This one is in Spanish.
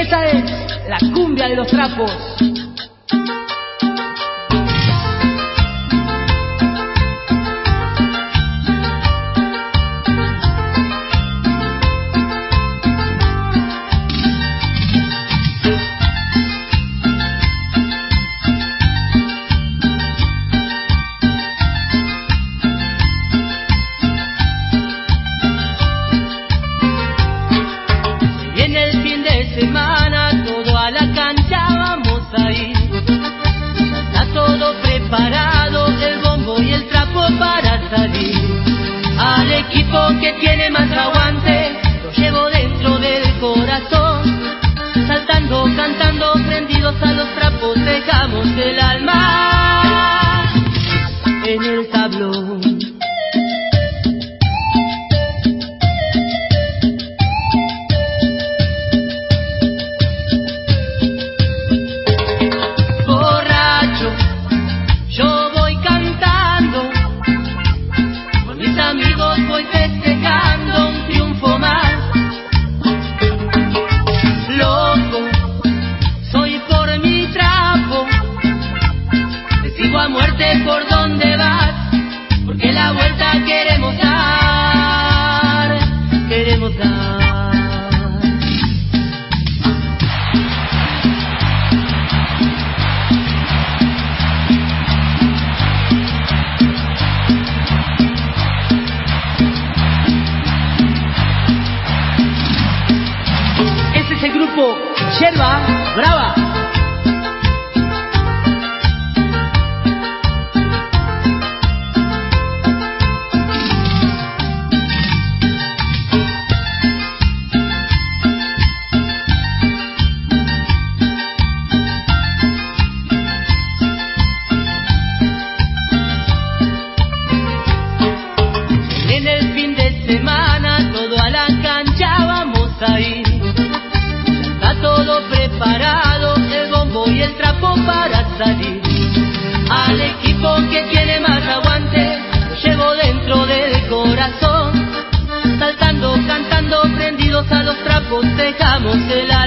esa es la cumbia de los trapos. Que tiene más aguante, lo llevo dentro del corazón. Saltando, cantando, prendidos a los trapos, dejamos el alma en el tablón. Borracho, yo voy cantando, con mis amigos voy festejando un triunfo más. Loco, soy por mi trapo, te sigo a muerte por donde vas, porque la vuelta queremos dar, queremos dar. El grupo Yerba Brava. En el fin de semana todo a la cancha vamos a ir. Todo preparado, el bombo y el trapo para salir. Al equipo que tiene más aguante, lo llevo dentro del corazón. Saltando, cantando, prendidos a los trapos, dejamos el